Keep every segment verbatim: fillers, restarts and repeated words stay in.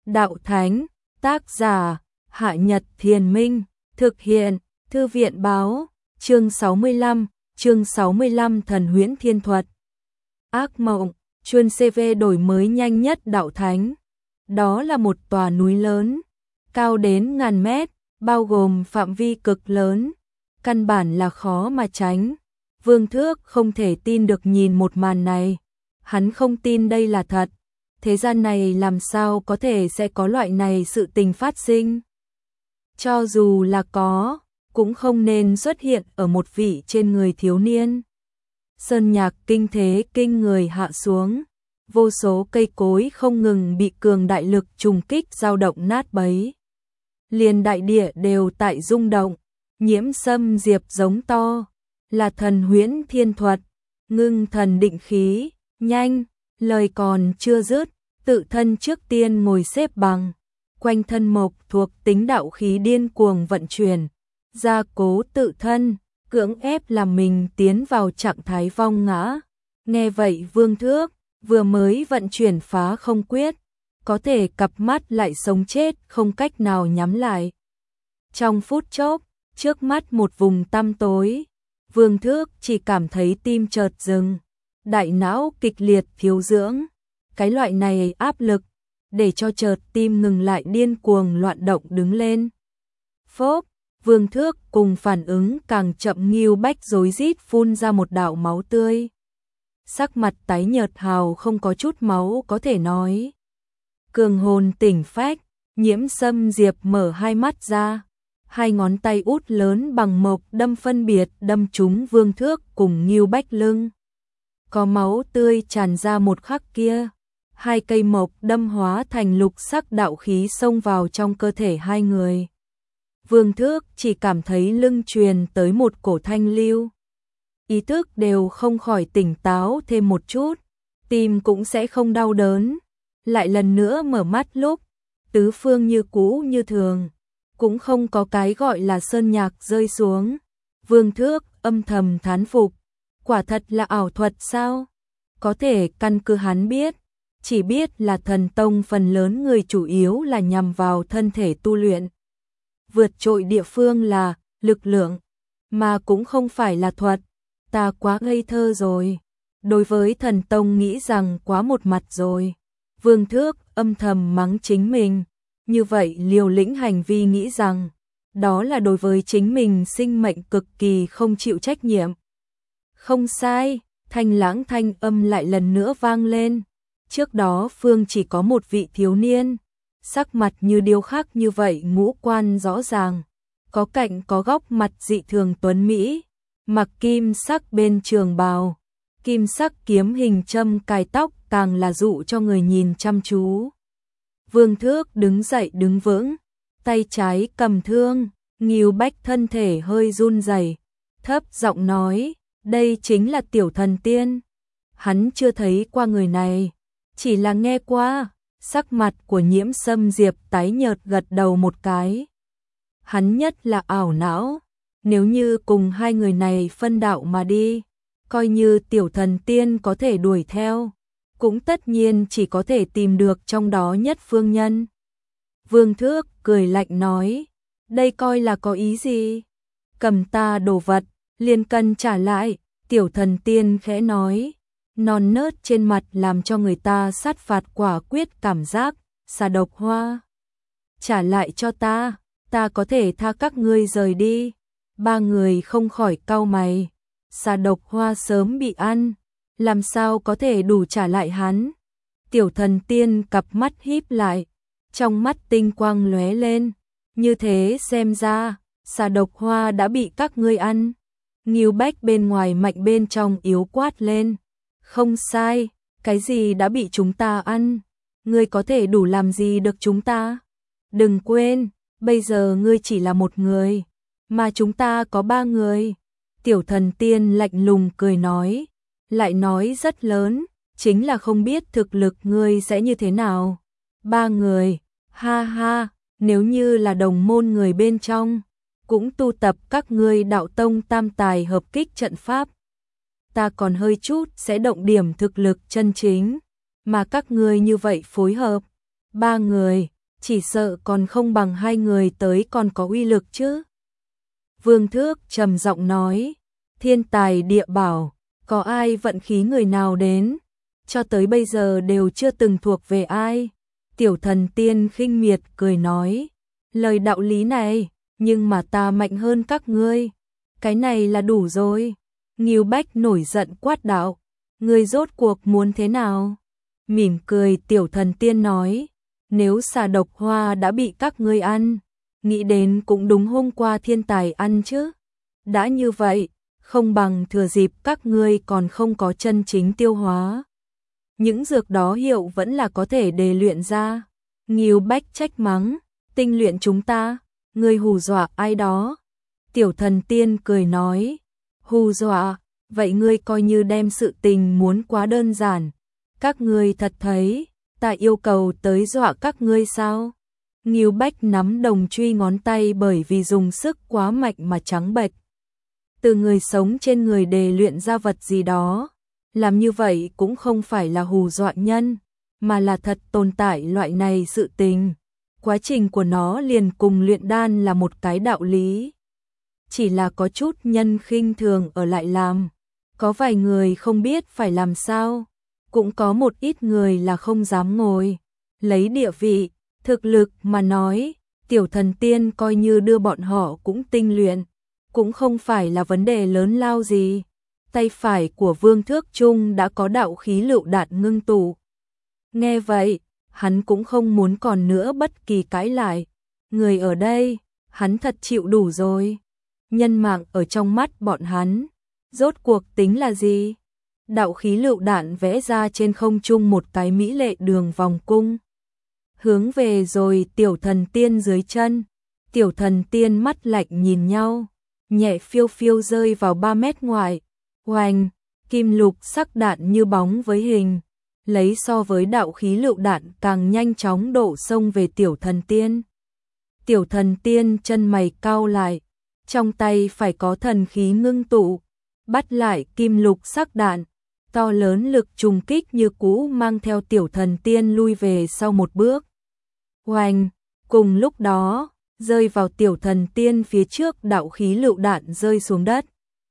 Đạo Thánh, tác giả, Hạ Nhật Thiền Minh, thực hiện, Thư viện Báo, chương sáu mươi lăm, chương sáu mươi lăm Thần Huyễn Thiên Thuật. Ác mộng, chuyên xê vê đổi mới nhanh nhất Đạo Thánh. Đó là một tòa núi lớn, cao đến ngàn mét, bao gồm phạm vi cực lớn, căn bản là khó mà tránh. Vương Thước không thể tin được nhìn một màn này, hắn không tin đây là thật. Thế gian này làm sao có thể sẽ có loại này sự tình phát sinh? Cho dù là có, cũng không nên xuất hiện ở một vị trên người thiếu niên. Sơn nhạc kinh thế kinh người hạ xuống, vô số cây cối không ngừng bị cường đại lực trùng kích dao động nát bấy. Liền đại địa đều tại rung động, Nhiễm Sâm Diệp giống to, là thần huyễn thiên thuật, ngưng thần định khí, nhanh, lời còn chưa dứt, tự thân trước tiên ngồi xếp bằng, quanh thân mộc thuộc tính đạo khí điên cuồng vận chuyển, gia cố tự thân, cưỡng ép làm mình tiến vào trạng thái vong ngã. Nghe vậy Vương Thước vừa mới vận chuyển phá không quyết, có thể cặp mắt lại sống chết không cách nào nhắm lại. Trong phút chốc, trước mắt một vùng tăm tối, Vương Thước chỉ cảm thấy tim chợt dừng, đại não kịch liệt thiếu dưỡng. Cái loại này áp lực, để cho chợt tim ngừng lại điên cuồng loạn động đứng lên. Phốp, Vương Thước cùng phản ứng càng chậm Ngưu Bách rối rít phun ra một đạo máu tươi. Sắc mặt tái nhợt hào không có chút máu có thể nói. Cường hồn tỉnh phách, Nhiễm Sâm Diệp mở hai mắt ra, hai ngón tay út lớn bằng mộc đâm phân biệt đâm trúng Vương Thước cùng Ngưu Bách lưng. Có máu tươi tràn ra một khắc kia, hai cây mộc đâm hóa thành lục sắc đạo khí xông vào trong cơ thể hai người. Vương Thước chỉ cảm thấy lưng truyền tới một cổ thanh lưu. Ý thức đều không khỏi tỉnh táo thêm một chút, tim cũng sẽ không đau đớn. Lại lần nữa mở mắt lúc, tứ phương như cũ như thường, cũng không có cái gọi là sơn nhạc rơi xuống. Vương Thước âm thầm thán phục, quả thật là ảo thuật sao? Có thể căn cứ hắn biết, chỉ biết là thần tông phần lớn người chủ yếu là nhằm vào thân thể tu luyện. Vượt trội địa phương là lực lượng, mà cũng không phải là thuật. Ta quá ngây thơ rồi. Đối với thần tông nghĩ rằng quá một mặt rồi. Vương Thước âm thầm mắng chính mình. Như vậy liều lĩnh hành vi nghĩ rằng đó là đối với chính mình sinh mệnh cực kỳ không chịu trách nhiệm. Không sai, thanh lãng thanh âm lại lần nữa vang lên. Trước đó Phương chỉ có một vị thiếu niên, sắc mặt như điêu khắc như vậy, ngũ quan rõ ràng, có cạnh có góc mặt dị thường tuấn mỹ, mặc kim sắc bên trường bào, kim sắc kiếm hình châm cài tóc càng là dụ cho người nhìn chăm chú. Vương Thước đứng dậy đứng vững, tay trái cầm thương, Ngưu Bách thân thể hơi run rẩy, thấp giọng nói, đây chính là tiểu thần tiên. Hắn chưa thấy qua người này, chỉ là nghe qua. Sắc mặt của Nhiễm Sâm Diệp tái nhợt gật đầu một cái. Hắn nhất là ảo não, nếu như cùng hai người này phân đạo mà đi, coi như tiểu thần tiên có thể đuổi theo, cũng tất nhiên chỉ có thể tìm được trong đó nhất phương nhân. Vương Thước cười lạnh nói, đây coi là có ý gì? Cầm ta đồ vật, liền cần trả lại. Tiểu thần tiên khẽ nói, non nớt trên mặt làm cho người ta sát phạt quả quyết cảm giác. Xà độc hoa, trả lại cho ta, ta có thể tha các ngươi rời đi. Ba người không khỏi cau mày. Xà độc hoa sớm bị ăn, làm sao có thể đủ trả lại hắn? Tiểu thần tiên cặp mắt híp lại, trong mắt tinh quang lóe lên. Như thế xem ra, xà độc hoa đã bị các ngươi ăn. Ngưu Bách bên ngoài mạnh bên trong yếu quát lên. Không sai, cái gì đã bị chúng ta ăn? Ngươi có thể đủ làm gì được chúng ta? Đừng quên, bây giờ ngươi chỉ là một người, mà chúng ta có ba người. Tiểu thần tiên lạnh lùng cười nói, lại nói rất lớn, chính là không biết thực lực ngươi sẽ như thế nào. Ba người, ha ha, nếu như là đồng môn người bên trong, cũng tu tập các ngươi đạo tông tam tài hợp kích trận pháp. Ta còn hơi chút sẽ động điểm thực lực chân chính, mà các ngươi như vậy phối hợp. Ba người, chỉ sợ còn không bằng hai người tới còn có uy lực chứ. Vương Thước trầm giọng nói, thiên tài địa bảo, có ai vận khí người nào đến, cho tới bây giờ đều chưa từng thuộc về ai. Tiểu Thần Tiên khinh miệt cười nói, lời đạo lý này, nhưng mà ta mạnh hơn các ngươi, cái này là đủ rồi. Ngưu Bách nổi giận quát đạo, ngươi rốt cuộc muốn thế nào? Mỉm cười Tiểu Thần Tiên nói, nếu xà độc hoa đã bị các ngươi ăn, nghĩ đến cũng đúng hôm qua thiên tài ăn chứ. Đã như vậy, không bằng thừa dịp các ngươi còn không có chân chính tiêu hóa. Những dược đó hiệu vẫn là có thể đề luyện ra. Ngưu Bách trách mắng, tinh luyện chúng ta, ngươi hù dọa ai đó. Tiểu Thần Tiên cười nói, hù dọa, vậy ngươi coi như đem sự tình muốn quá đơn giản. Các ngươi thật thấy, ta yêu cầu tới dọa các ngươi sao? Ngưu Bách nắm đồng truy ngón tay bởi vì dùng sức quá mạnh mà trắng bệch. Từ người sống trên người đề luyện ra vật gì đó, làm như vậy cũng không phải là hù dọa nhân, mà là thật tồn tại loại này sự tình. Quá trình của nó liền cùng luyện đan là một cái đạo lý. Chỉ là có chút nhân khinh thường ở lại làm, có vài người không biết phải làm sao, cũng có một ít người là không dám ngồi. Lấy địa vị, thực lực mà nói, Tiểu Thần Tiên coi như đưa bọn họ cũng tinh luyện, cũng không phải là vấn đề lớn lao gì. Tay phải của Vương Thước Trung đã có đạo khí lựu đạn ngưng tụ. Nghe vậy, hắn cũng không muốn còn nữa bất kỳ cãi lại. Người ở đây, hắn thật chịu đủ rồi. Nhân mạng ở trong mắt bọn hắn, rốt cuộc tính là gì? Đạo khí lựu đạn vẽ ra trên không trung một cái mỹ lệ đường vòng cung. Hướng về rồi Tiểu Thần Tiên dưới chân. Tiểu Thần Tiên mắt lạnh nhìn nhau, nhẹ phiêu phiêu rơi vào ba mét ngoài. Oanh, kim lục sắc đạn như bóng với hình, lấy so với đạo khí lựu đạn càng nhanh chóng đổ xông về Tiểu Thần Tiên. Tiểu Thần Tiên chân mày cau lại, trong tay phải có thần khí ngưng tụ, bắt lại kim lục sắc đạn, to lớn lực trùng kích như cũ mang theo Tiểu Thần Tiên lui về sau một bước. Oanh, cùng lúc đó, rơi vào Tiểu Thần Tiên phía trước đạo khí lựu đạn rơi xuống đất.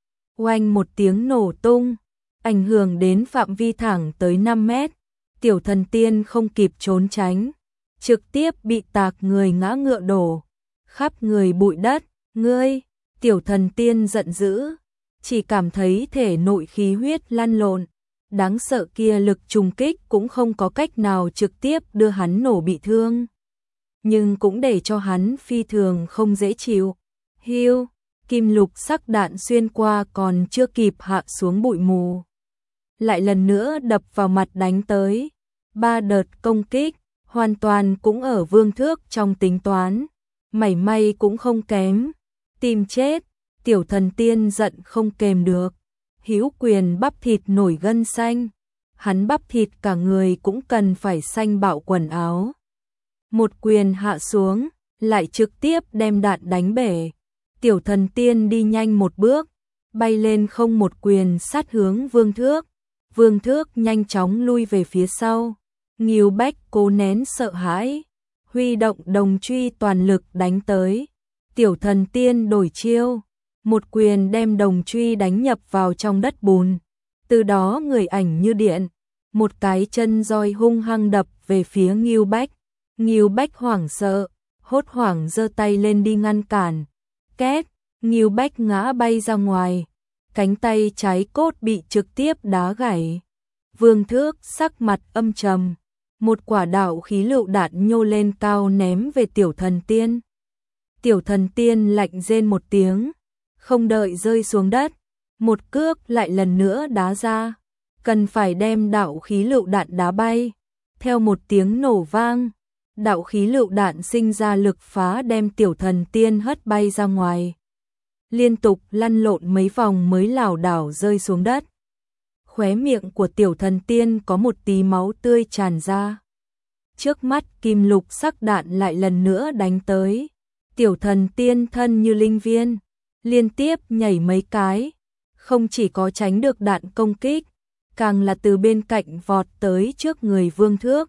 Oanh một tiếng nổ tung, ảnh hưởng đến phạm vi thẳng tới năm mét. Tiểu Thần Tiên không kịp trốn tránh, trực tiếp bị tạc người ngã ngựa đổ, khắp người bụi đất. Ngươi, Tiểu Thần Tiên giận dữ, chỉ cảm thấy thể nội khí huyết lăn lộn, đáng sợ kia lực trùng kích cũng không có cách nào trực tiếp đưa hắn nổ bị thương, nhưng cũng để cho hắn phi thường không dễ chịu. Hiu, kim lục sắc đạn xuyên qua còn chưa kịp hạ xuống bụi mù, lại lần nữa đập vào mặt đánh tới. Ba đợt công kích, hoàn toàn cũng ở Vương Thước trong tính toán, mảy may cũng không kém. Tìm chết, Tiểu Thần Tiên giận không kềm được, hữu quyền bắp thịt nổi gân xanh, hắn bắp thịt cả người cũng cần phải xanh bạo quần áo. Một quyền hạ xuống, lại trực tiếp đem đạn đánh bể. Tiểu Thần Tiên đi nhanh một bước, bay lên không một quyền sát hướng Vương Thước. Vương Thước nhanh chóng lui về phía sau. Ngưu Bách cố nén sợ hãi, huy động đồng truy toàn lực đánh tới. Tiểu Thần Tiên đổi chiêu, một quyền đem đồng truy đánh nhập vào trong đất bùn. Từ đó người ảnh như điện, một cái chân roi hung hăng đập về phía Ngưu Bách. Ngưu Bách hoảng sợ, hốt hoảng giơ tay lên đi ngăn cản. Két, Ngưu Bách ngã bay ra ngoài, cánh tay trái cốt bị trực tiếp đá gãy. Vương Thước sắc mặt âm trầm, một quả đạo khí lựu đạn nhô lên cao ném về Tiểu Thần Tiên. Tiểu Thần Tiên lạnh rên một tiếng, không đợi rơi xuống đất, một cước lại lần nữa đá ra, cần phải đem đạo khí lựu đạn đá bay. Theo một tiếng nổ vang, đạo khí lựu đạn sinh ra lực phá đem Tiểu Thần Tiên hất bay ra ngoài, liên tục lăn lộn mấy vòng mới lảo đảo rơi xuống đất. Khóe miệng của Tiểu Thần Tiên có một tí máu tươi tràn ra. Trước mắt kim lục sắc đạn lại lần nữa đánh tới. Tiểu Thần Tiên thân như linh viên, liên tiếp nhảy mấy cái, không chỉ có tránh được đạn công kích, càng là từ bên cạnh vọt tới trước người Vương Thước.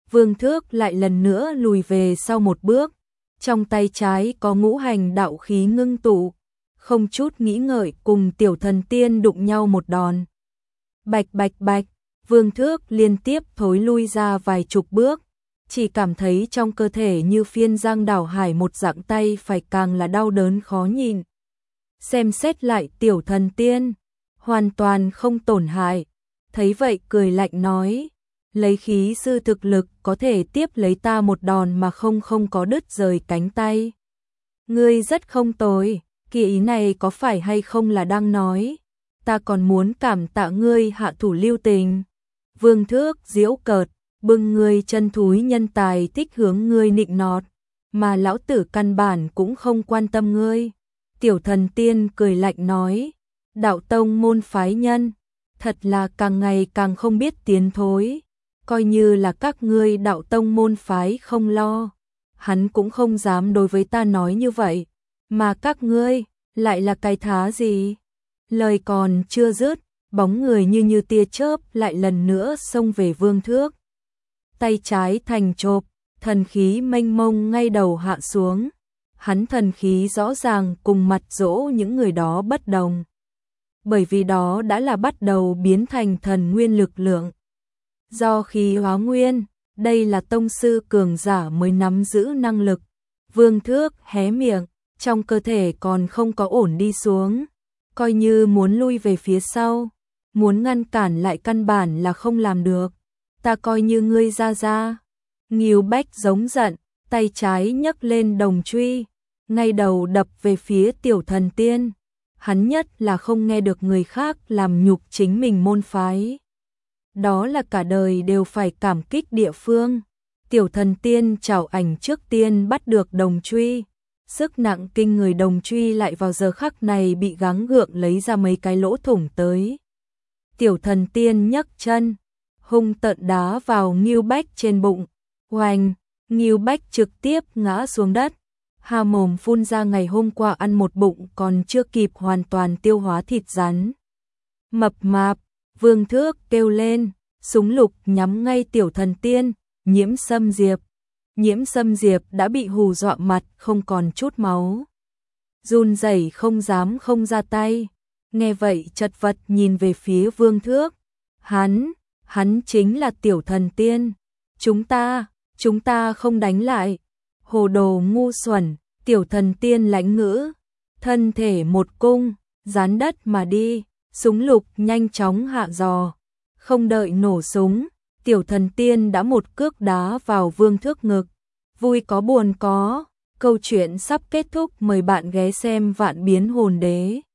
Vương Thước lại lần nữa lùi về sau một bước, trong tay trái có ngũ hành đạo khí ngưng tụ, không chút nghĩ ngợi cùng tiểu thần tiên đụng nhau một đòn. Bạch bạch bạch, Vương Thước liên tiếp thối lui ra vài chục bước, chỉ cảm thấy trong cơ thể như phiên giang đảo hải một dạng, tay phải càng là đau đớn khó nhìn. Xem xét lại tiểu thần tiên, hoàn toàn không tổn hại, thấy vậy cười lạnh nói, lấy khí sư thực lực có thể tiếp lấy ta một đòn mà không không có đứt rời cánh tay. Ngươi rất không tồi, kỳ ý này có phải hay không là đang nói, ta còn muốn cảm tạ ngươi hạ thủ lưu tình. Vương Thước giễu cợt, bưng ngươi chân thúi nhân tài thích hướng ngươi nịnh nọt, mà lão tử căn bản cũng không quan tâm ngươi. Tiểu thần tiên cười lạnh nói, đạo tông môn phái nhân, thật là càng ngày càng không biết tiến thối, coi như là các ngươi đạo tông môn phái không lo, hắn cũng không dám đối với ta nói như vậy, mà các ngươi lại là cái thá gì? Lời còn chưa dứt, bóng người như như tia chớp lại lần nữa xông về Vương Thước. Tay trái thành chộp, thần khí mênh mông ngay đầu hạ xuống. Hắn thần khí rõ ràng cùng mặt dỗ những người đó bất đồng. Bởi vì đó đã là bắt đầu biến thành thần nguyên lực lượng. Do khí hóa nguyên, đây là tông sư cường giả mới nắm giữ năng lực. Vương Thước hé miệng, trong cơ thể còn không có ổn đi xuống. Coi như muốn lui về phía sau, muốn ngăn cản lại căn bản là không làm được. Ta coi như ngươi ra ra. Ngưu Bách giống giận, tay trái nhấc lên đồng truy, ngay đầu đập về phía tiểu thần tiên. Hắn nhất là không nghe được người khác làm nhục chính mình môn phái. Đó là cả đời đều phải cảm kích địa phương. Tiểu thần tiên chảo ảnh trước tiên bắt được đồng truy. Sức nặng kinh người đồng truy lại vào giờ khắc này bị gắng gượng lấy ra mấy cái lỗ thủng tới. Tiểu thần tiên nhấc chân, hung tợn đá vào Ngưu Bách trên bụng. Oanh, Ngưu Bách trực tiếp ngã xuống đất. Hà mồm phun ra ngày hôm qua ăn một bụng còn chưa kịp hoàn toàn tiêu hóa thịt rắn. Mập mạp, Vương Thước kêu lên, súng lục nhắm ngay tiểu thần tiên, Nhiễm Sâm Diệp. Nhiễm Sâm Diệp đã bị hù dọa mặt không còn chút máu. Run rẩy không dám không ra tay. Nghe vậy chật vật nhìn về phía Vương Thước. Hắn, hắn chính là tiểu thần tiên. Chúng ta, chúng ta không đánh lại. Hồ đồ ngu xuẩn, tiểu thần tiên lãnh ngữ. Thân thể một cung, dán đất mà đi. Súng lục nhanh chóng hạ giò. Không đợi nổ súng, tiểu thần tiên đã một cước đá vào Vương Thước ngực. Vui có buồn có, câu chuyện sắp kết thúc, mời bạn ghé xem Vạn Biến Hồn Đế.